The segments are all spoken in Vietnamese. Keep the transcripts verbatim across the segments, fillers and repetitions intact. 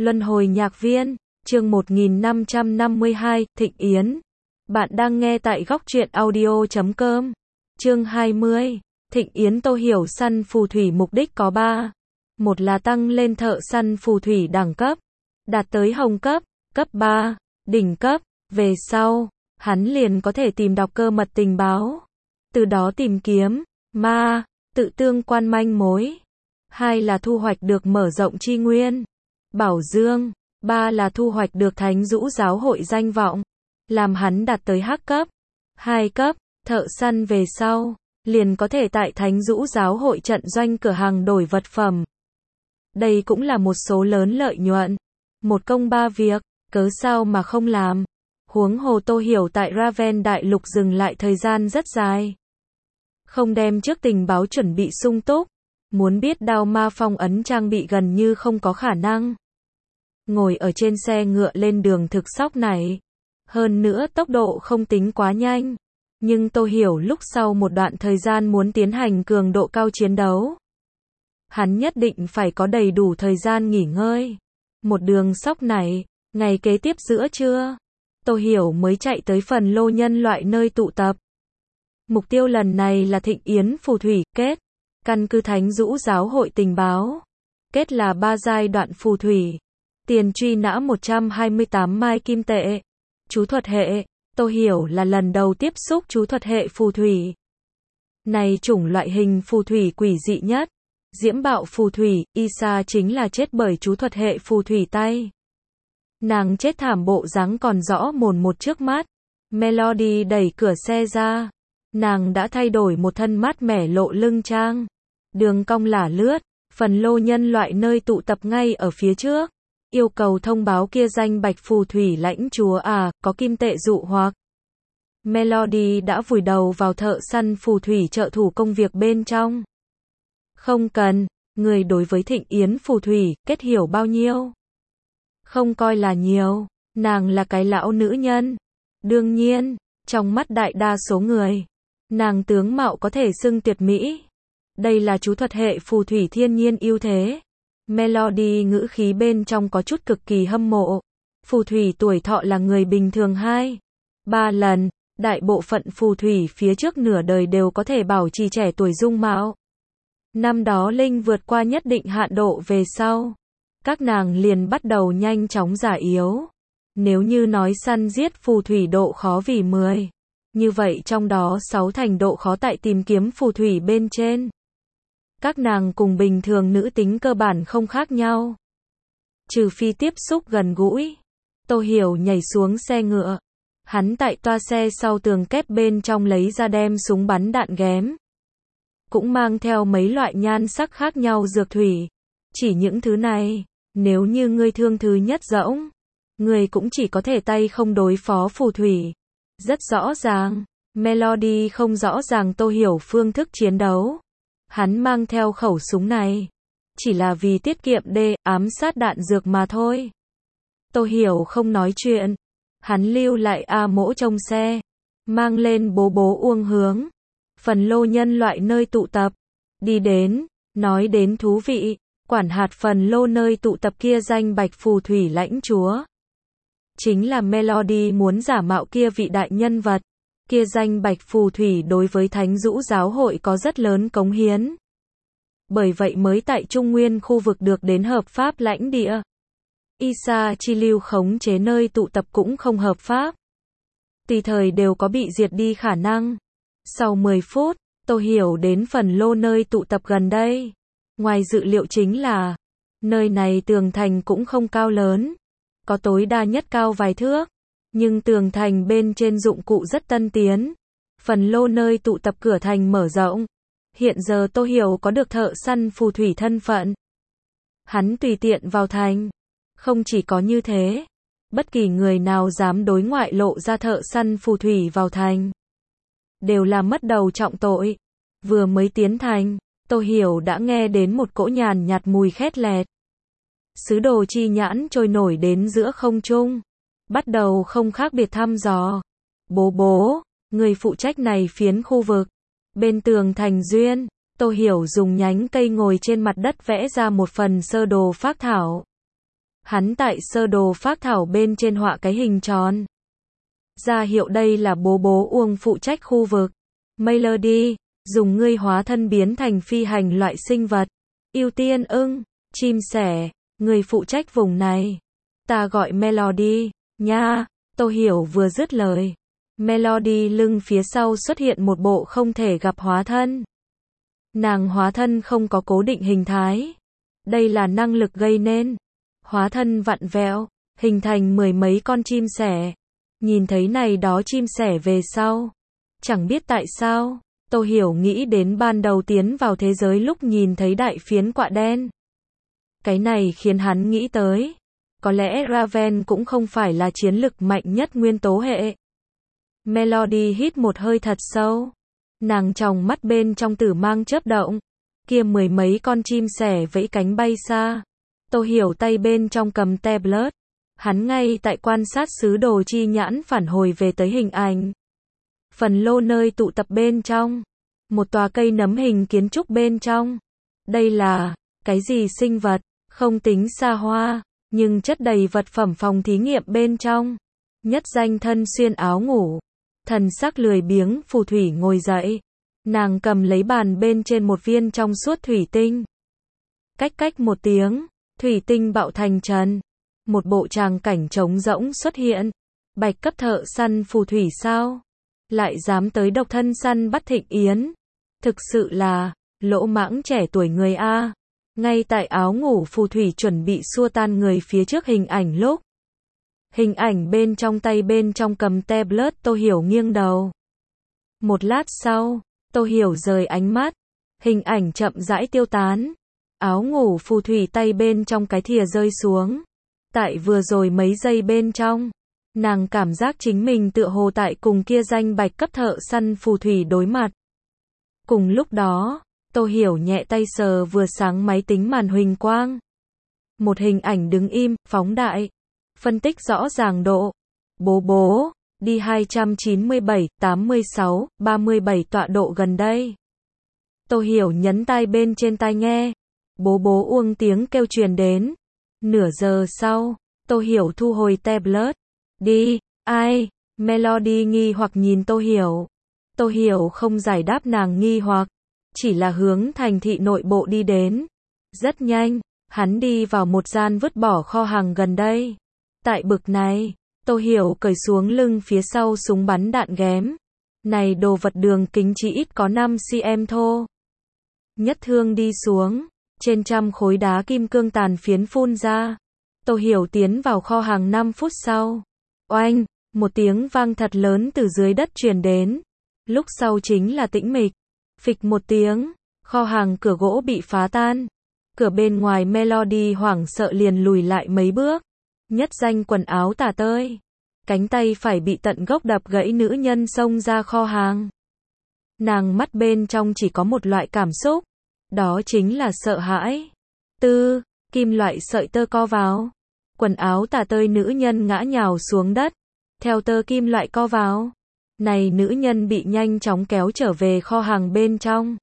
Luân hồi nhạc viên, chương một nghìn năm trăm năm mươi hai, Thịnh Yến. Bạn đang nghe tại góc truyện audio chấm com. Chương hai mươi. Thịnh Yến. Tô Hiểu săn phù thủy mục đích có ba. Một là tăng lên thợ săn phù thủy đẳng cấp, đạt tới hồng cấp, cấp ba, đỉnh cấp, về sau, hắn liền có thể tìm đọc cơ mật tình báo, từ đó tìm kiếm ma, tự tương quan manh mối. Hai là thu hoạch được mở rộng tri nguyên, bảo dương. Ba là thu hoạch được Thánh Dũ giáo hội danh vọng, làm hắn đạt tới hắc cấp, hai cấp, thợ săn về sau, liền có thể tại Thánh Dũ giáo hội trận doanh cửa hàng đổi vật phẩm. Đây cũng là một số lớn lợi nhuận. Một công ba việc, cớ sao mà không làm. Huống hồ Tô Hiểu tại Raven đại lục dừng lại thời gian rất dài. Không đem trước tình báo chuẩn bị sung túc, muốn biết đao ma phong ấn trang bị gần như không có khả năng. Ngồi ở trên xe ngựa lên đường thực sóc này, hơn nữa tốc độ không tính quá nhanh, nhưng Tô Hiểu lúc sau một đoạn thời gian muốn tiến hành cường độ cao chiến đấu, hắn nhất định phải có đầy đủ thời gian nghỉ ngơi. Một đường sóc này, ngày kế tiếp giữa trưa, Tô Hiểu mới chạy tới phần lô nhân loại nơi tụ tập. Mục tiêu lần này là Thịnh Yến phù thủy kết, căn cứ Thánh Dũ giáo hội tình báo, kết là ba giai đoạn phù thủy. Tiền truy nã một trăm hai mươi tám mai kim tệ. Chú thuật hệ, Tô Hiểu là lần đầu tiếp xúc chú thuật hệ phù thủy. Này chủng loại hình phù thủy quỷ dị nhất. Diễm bạo phù thủy, Isa chính là chết bởi chú thuật hệ phù thủy tay. Nàng chết thảm bộ dáng còn rõ mồn một trước mắt. Melody đẩy cửa xe ra. Nàng đã thay đổi một thân mát mẻ lộ lưng trang. Đường cong lả lướt, phần lô nhân loại nơi tụ tập ngay ở phía trước. Yêu cầu thông báo kia danh bạch phù thủy lãnh chúa à, có kim tệ dụ hoặc. Melody đã vùi đầu vào thợ săn phù thủy trợ thủ công việc bên trong. Không cần, người đối với Thịnh Yến phù thủy, kết hiểu bao nhiêu? Không coi là nhiều, nàng là cái lão nữ nhân. Đương nhiên, trong mắt đại đa số người, nàng tướng mạo có thể xưng tuyệt mỹ. Đây là chú thuật hệ phù thủy thiên nhiên ưu thế. Melody ngữ khí bên trong có chút cực kỳ hâm mộ. Phù thủy tuổi thọ là người bình thường hai, ba lần, đại bộ phận phù thủy phía trước nửa đời đều có thể bảo trì trẻ tuổi dung mạo. Năm đó Linh vượt qua nhất định hạn độ về sau, các nàng liền bắt đầu nhanh chóng già yếu. Nếu như nói săn giết phù thủy độ khó vì mười, như vậy trong đó sáu thành độ khó tại tìm kiếm phù thủy bên trên. Các nàng cùng bình thường nữ tính cơ bản không khác nhau. Trừ phi tiếp xúc gần gũi. Tô Hiểu nhảy xuống xe ngựa. Hắn tại toa xe sau tường kép bên trong lấy ra đem súng bắn đạn ghém. Cũng mang theo mấy loại nhan sắc khác nhau dược thủy. Chỉ những thứ này, nếu như ngươi thương thứ nhất rỗng, ngươi cũng chỉ có thể tay không đối phó phù thủy. Rất rõ ràng, Melody không rõ ràng Tô Hiểu phương thức chiến đấu. Hắn mang theo khẩu súng này, chỉ là vì tiết kiệm đê, ám sát đạn dược mà thôi. Tô Hiểu không nói chuyện. Hắn lưu lại A Mỗ trong xe, mang lên bố bố uông hướng. Phần lô nhân loại nơi tụ tập. Đi đến, nói đến thú vị, quản hạt phần lô nơi tụ tập kia danh bạch phù thủy lãnh chúa. Chính là Melody muốn giả mạo kia vị đại nhân vật. Kia danh bạch phù thủy đối với Thánh Dũ giáo hội có rất lớn cống hiến. Bởi vậy mới tại Trung Nguyên khu vực được đến hợp pháp lãnh địa. Isa chi lưu khống chế nơi tụ tập cũng không hợp pháp. Tùy thời đều có bị diệt đi khả năng. Sau mười phút, Tô Hiểu đến phần lô nơi tụ tập gần đây. Ngoài dự liệu chính là, nơi này tường thành cũng không cao lớn. Có tối đa nhất cao vài thước. Nhưng tường thành bên trên dụng cụ rất tân tiến. Phần lô nơi tụ tập cửa thành mở rộng. Hiện giờ Tô Hiểu có được thợ săn phù thủy thân phận. Hắn tùy tiện vào thành. Không chỉ có như thế, bất kỳ người nào dám đối ngoại lộ ra thợ săn phù thủy vào thành, đều là mất đầu trọng tội. Vừa mới tiến thành, Tô Hiểu đã nghe đến một cỗ nhàn nhạt mùi khét lẹt. Sứ đồ chi nhãn trôi nổi đến giữa không trung. Bắt đầu không khác biệt thăm dò. Bố bố, người phụ trách này phiến khu vực. Bên tường thành duyên, Tô Hiểu dùng nhánh cây ngồi trên mặt đất vẽ ra một phần sơ đồ phác thảo. Hắn tại sơ đồ phác thảo bên trên họa cái hình tròn. Ra hiệu đây là bố bố Uông phụ trách khu vực. Melody, dùng ngươi hóa thân biến thành phi hành loại sinh vật. Ưu tiên ưng, chim sẻ, người phụ trách vùng này. Ta gọi Melody, nha. Tô Hiểu vừa dứt lời. Melody lưng phía sau xuất hiện một bộ không thể gặp hóa thân. Nàng hóa thân không có cố định hình thái. Đây là năng lực gây nên. Hóa thân vặn vẹo, hình thành mười mấy con chim sẻ. Nhìn thấy này đó chim sẻ về sau. Chẳng biết tại sao, Tô Hiểu nghĩ đến ban đầu tiến vào thế giới lúc nhìn thấy đại phiến quạ đen. Cái này khiến hắn nghĩ tới. Có lẽ Raven cũng không phải là chiến lực mạnh nhất nguyên tố hệ. Melody hít một hơi thật sâu. Nàng tròng mắt bên trong tử mang chớp động. Kia mười mấy con chim sẻ vẫy cánh bay xa. Tô Hiểu tay bên trong cầm tablet. Hắn ngay tại quan sát sứ đồ chi nhãn phản hồi về tới hình ảnh. Phần lô nơi tụ tập bên trong. Một tòa cây nấm hình kiến trúc bên trong. Đây là, cái gì sinh vật, không tính xa hoa, nhưng chất đầy vật phẩm phòng thí nghiệm bên trong. Nhất danh thân xuyên áo ngủ. Thần sắc lười biếng phù thủy ngồi dậy. Nàng cầm lấy bàn bên trên một viên trong suốt thủy tinh. Cách cách một tiếng, thủy tinh bạo thành trần. Một bộ tràng cảnh trống rỗng xuất hiện. Bạch cấp thợ săn phù thủy sao? Lại dám tới độc thân săn bắt Thịnh Yến. Thực sự là, lỗ mãng trẻ tuổi người A. Ngay tại áo ngủ phù thủy chuẩn bị xua tan người phía trước hình ảnh lúc. Hình ảnh bên trong tay bên trong cầm tablet Tô Hiểu nghiêng đầu. Một lát sau, Tô Hiểu rời ánh mắt. Hình ảnh chậm rãi tiêu tán. Áo ngủ phù thủy tay bên trong cái thìa rơi xuống. Tại vừa rồi mấy giây bên trong. Nàng cảm giác chính mình tựa hồ tại cùng kia danh bạch cấp thợ săn phù thủy đối mặt. Cùng lúc đó, Tô Hiểu nhẹ tay sờ vừa sáng máy tính màn huỳnh quang. Một hình ảnh đứng im, phóng đại. Phân tích rõ ràng độ. Bố bố, đi hai trăm chín mươi bảy, tám mươi sáu, ba mươi bảy tọa độ gần đây. Tô Hiểu nhấn tai bên trên tai nghe. Bố bố Uông tiếng kêu truyền đến. Nửa giờ sau, Tô Hiểu thu hồi tablet. Đi, ai? Melody nghi hoặc nhìn Tô Hiểu. Tô Hiểu không giải đáp nàng nghi hoặc, chỉ là hướng thành thị nội bộ đi đến. Rất nhanh, hắn đi vào một gian vứt bỏ kho hàng gần đây. Tại bực này, Tô Hiểu cởi xuống lưng phía sau súng bắn đạn ghém. Này đồ vật đường kính chỉ ít có năm xăng-ti-mét thô. Nhất thương đi xuống, trên trăm khối đá kim cương tàn phiến phun ra. Tô Hiểu tiến vào kho hàng năm phút sau. Oanh, một tiếng vang thật lớn từ dưới đất truyền đến. Lúc sau chính là tĩnh mịch. Phịch một tiếng, kho hàng cửa gỗ bị phá tan. Cửa bên ngoài Melody hoảng sợ liền lùi lại mấy bước. Nhất danh quần áo tả tơi. Cánh tay phải bị tận gốc đập gãy nữ nhân xông ra kho hàng. Nàng mắt bên trong chỉ có một loại cảm xúc. Đó chính là sợ hãi. Tư, kim loại sợi tơ co vào. Quần áo tả tơi nữ nhân ngã nhào xuống đất. Theo tơ kim loại co vào. Này nữ nhân bị nhanh chóng kéo trở về kho hàng bên trong.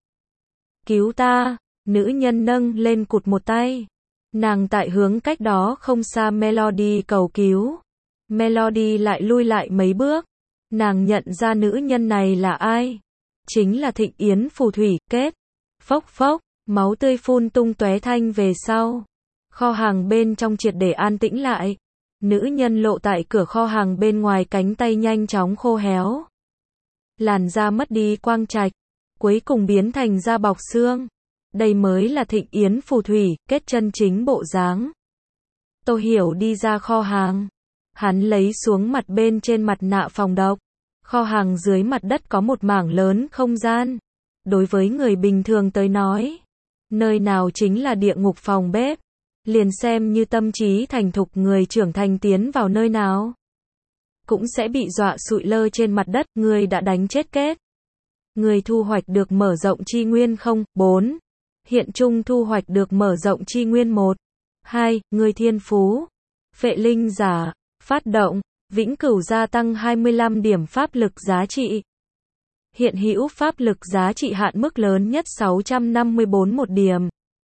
Cứu ta, nữ nhân nâng lên cụt một tay. Nàng tại hướng cách đó không xa Melody cầu cứu. Melody lại lui lại mấy bước. Nàng nhận ra nữ nhân này là ai? Chính là Thịnh Yến phù thủy, kết. Phốc phốc, máu tươi phun tung tóe thanh về sau. Kho hàng bên trong triệt để an tĩnh lại. Nữ nhân lộ tại cửa kho hàng bên ngoài cánh tay nhanh chóng khô héo. Làn da mất đi quang trạch, cuối cùng biến thành da bọc xương. Đây mới là Thịnh Yến phù thủy, kết chân chính bộ dáng. Tô Hiểu đi ra kho hàng. Hắn lấy xuống mặt bên trên mặt nạ phòng độc. Kho hàng dưới mặt đất có một mảng lớn không gian. Đối với người bình thường tới nói, nơi nào chính là địa ngục phòng bếp. Liền xem như tâm trí thành thục người trưởng thành tiến vào nơi nào, cũng sẽ bị dọa sụi lơ trên mặt đất, người đã đánh chết kết. Người thu hoạch được mở rộng chi nguyên không, bốn. Hiện trung thu hoạch được mở rộng chi nguyên một. hai. Người thiên phú. Phệ linh giả. Phát động. Vĩnh cửu gia tăng hai mươi lăm điểm pháp lực giá trị. Hiện hữu pháp lực giá trị hạn mức lớn nhất sáu trăm năm mươi bốn một điểm.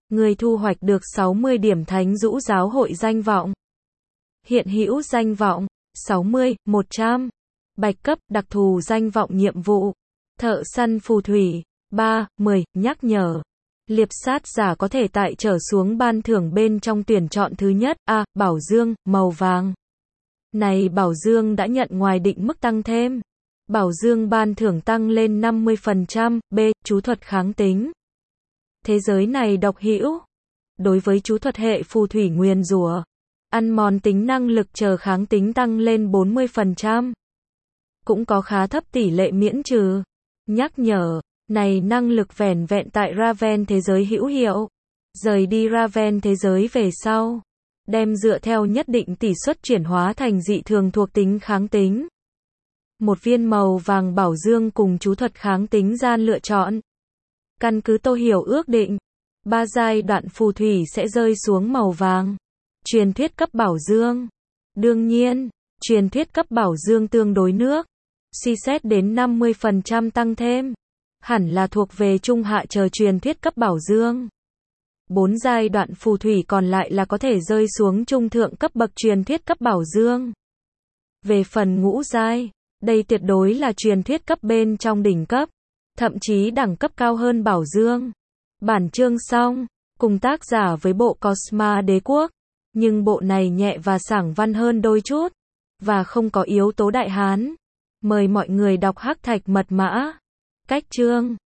Người thu hoạch được sáu mươi điểm Thánh Dũ Giáo hội danh vọng. Hiện hữu danh vọng, sáu mươi, một trăm. Bạch cấp, đặc thù danh vọng nhiệm vụ. Thợ săn phù thủy, ba, mười, nhắc nhở. Liệp sát giả có thể tại trở xuống ban thưởng bên trong tuyển chọn thứ nhất, A. Bảo dương, màu vàng. Này bảo dương đã nhận ngoài định mức tăng thêm. Bảo dương ban thưởng tăng lên năm mươi phần trăm, B. Chú thuật kháng tính. Thế giới này độc hữu. Đối với chú thuật hệ phù thủy nguyền rủa, ăn mòn tính năng lực chờ kháng tính tăng lên bốn mươi phần trăm. Cũng có khá thấp tỷ lệ miễn trừ. Nhắc nhở, này năng lực vẻn vẹn tại Raven thế giới hữu hiệu. Rời đi Raven thế giới về sau, đem dựa theo nhất định tỷ suất chuyển hóa thành dị thường thuộc tính kháng tính. Một viên màu vàng bảo dương cùng chú thuật kháng tính gian lựa chọn. Căn cứ Tô Hiểu ước định, ba giai đoạn phù thủy sẽ rơi xuống màu vàng. Truyền thuyết cấp bảo dương. Đương nhiên, truyền thuyết cấp bảo dương tương đối nước. Suy xét đến năm mươi phần trăm tăng thêm. Hẳn là thuộc về trung hạ chờ truyền thuyết cấp bảo dương. Bốn giai đoạn phù thủy còn lại là có thể rơi xuống trung thượng cấp bậc truyền thuyết cấp bảo dương. Về phần ngũ giai, đây tuyệt đối là truyền thuyết cấp bên trong đỉnh cấp, thậm chí đẳng cấp cao hơn bảo dương. Bản chương xong, cùng tác giả với bộ Cosma Đế Quốc, nhưng bộ này nhẹ và sảng văn hơn đôi chút, và không có yếu tố Đại Hán. Mời mọi người đọc Hắc Thạch Mật Mã. Cách chương